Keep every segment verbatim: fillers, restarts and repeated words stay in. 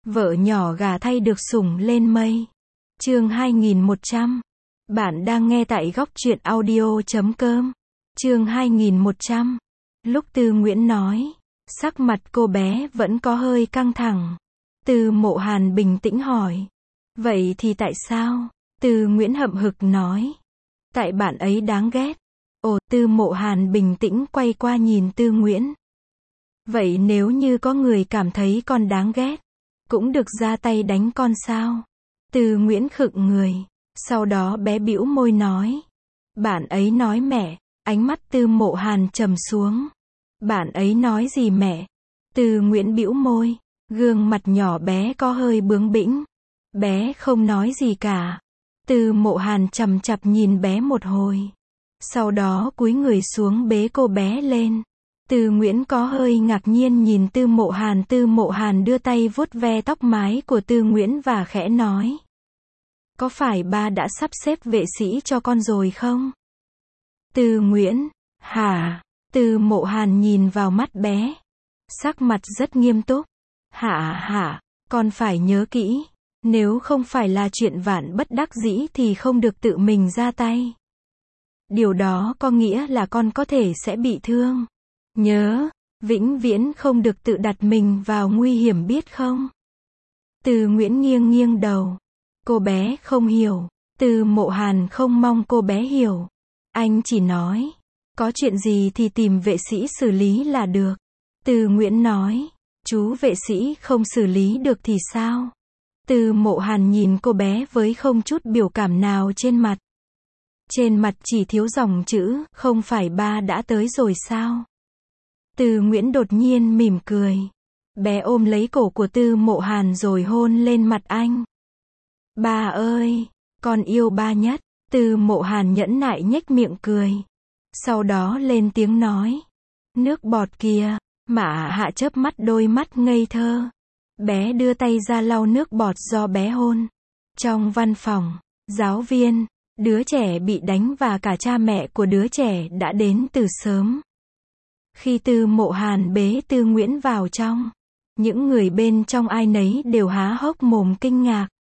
Vợ nhỏ gà thay được sủng lên mây. Chương hai nghìn một trăm. Bạn đang nghe tại góc truyện audio chấm com. Chương hai nghìn một trăm. Lúc Tư Nguyễn nói, sắc mặt cô bé vẫn có hơi căng thẳng. Từ Mộ Hàn bình tĩnh hỏi. Vậy thì tại sao? Tư Nguyễn hậm hực nói. Tại bạn ấy đáng ghét. Ồ, Tư Mộ Hàn bình tĩnh quay qua nhìn Tư Nguyễn. Vậy nếu như có người cảm thấy con đáng ghét, cũng được ra tay đánh con sao? Tư Nguyễn khựng người. Sau đó bé bĩu môi nói. Bạn ấy nói mẹ. Ánh mắt Tư Mộ Hàn trầm xuống. Bạn ấy nói gì mẹ? Tư Nguyễn bĩu môi. Gương mặt nhỏ bé có hơi bướng bĩnh. Bé không nói gì cả. Tư Mộ Hàn chằm chằm nhìn bé một hồi. Sau đó cúi người xuống bế cô bé lên. Tư Nguyễn có hơi ngạc nhiên nhìn Tư Mộ Hàn. Tư Mộ Hàn đưa tay vuốt ve tóc mái của Tư Nguyễn và khẽ nói. Có phải ba đã sắp xếp vệ sĩ cho con rồi không? Tư Nguyễn, hả? Tư Mộ Hàn nhìn vào mắt bé. Sắc mặt rất nghiêm túc. Hả hả, con phải nhớ kỹ. Nếu không phải là chuyện vạn bất đắc dĩ thì không được tự mình ra tay. Điều đó có nghĩa là con có thể sẽ bị thương. Nhớ, vĩnh viễn không được tự đặt mình vào nguy hiểm biết không? Tư Nguyễn nghiêng nghiêng đầu. Cô bé không hiểu. Tư Mộ Hàn không mong cô bé hiểu. Anh chỉ nói. Có chuyện gì thì tìm vệ sĩ xử lý là được. Tư Nguyễn nói. Chú vệ sĩ không xử lý được thì sao? Tư Mộ Hàn nhìn cô bé với không chút biểu cảm nào trên mặt. Trên mặt chỉ thiếu dòng chữ, không phải ba đã tới rồi sao? Tư Nguyễn đột nhiên mỉm cười. Bé ôm lấy cổ của Tư Mộ Hàn rồi hôn lên mặt anh. Ba ơi, con yêu ba nhất. Tư Mộ Hàn nhẫn nại nhếch miệng cười. Sau đó lên tiếng nói. Nước bọt kìa. Mạ Hạ chớp mắt đôi mắt ngây thơ. Bé đưa tay ra lau nước bọt do bé hôn. Trong văn phòng, giáo viên, đứa trẻ bị đánh và cả cha mẹ của đứa trẻ đã đến từ sớm. Khi Tư Mộ Hàn bế Tư Nguyễn vào trong, những người bên trong ai nấy đều há hốc mồm kinh ngạc.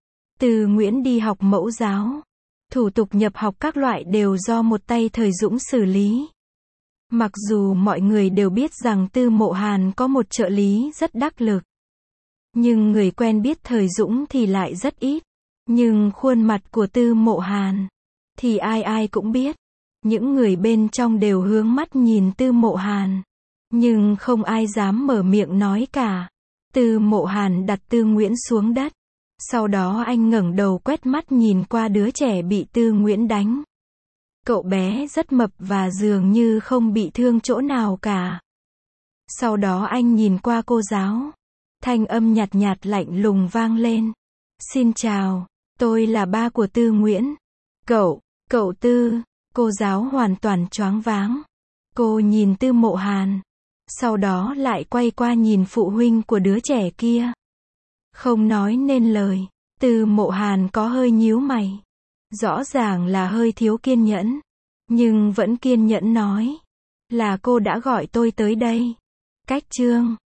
Tư Nguyễn đi học mẫu giáo. Thủ tục nhập học các loại đều do một tay Thời Dũng xử lý. Mặc dù mọi người đều biết rằng Tư Mộ Hàn có một trợ lý rất đắc lực. Nhưng người quen biết Thời Dũng thì lại rất ít. Nhưng khuôn mặt của Tư Mộ Hàn thì ai ai cũng biết. Những người bên trong đều hướng mắt nhìn Tư Mộ Hàn. Nhưng không ai dám mở miệng nói cả. Tư Mộ Hàn đặt Tư Nguyễn xuống đất. Sau đó anh ngẩng đầu quét mắt nhìn qua đứa trẻ bị Tư Nguyễn đánh. Cậu bé rất mập và dường như không bị thương chỗ nào cả. Sau đó anh nhìn qua cô giáo. Thanh âm nhạt nhạt lạnh lùng vang lên. Xin chào, tôi là ba của Tư Nguyễn. Cậu, cậu Tư, cô giáo hoàn toàn choáng váng. Cô nhìn Tư Mộ Hàn. Sau đó lại quay qua nhìn phụ huynh của đứa trẻ kia. Không nói nên lời. Tư Mộ Hàn có hơi nhíu mày. Rõ ràng là hơi thiếu kiên nhẫn. Nhưng vẫn kiên nhẫn nói. Là cô đã gọi tôi tới đây. Cách chương.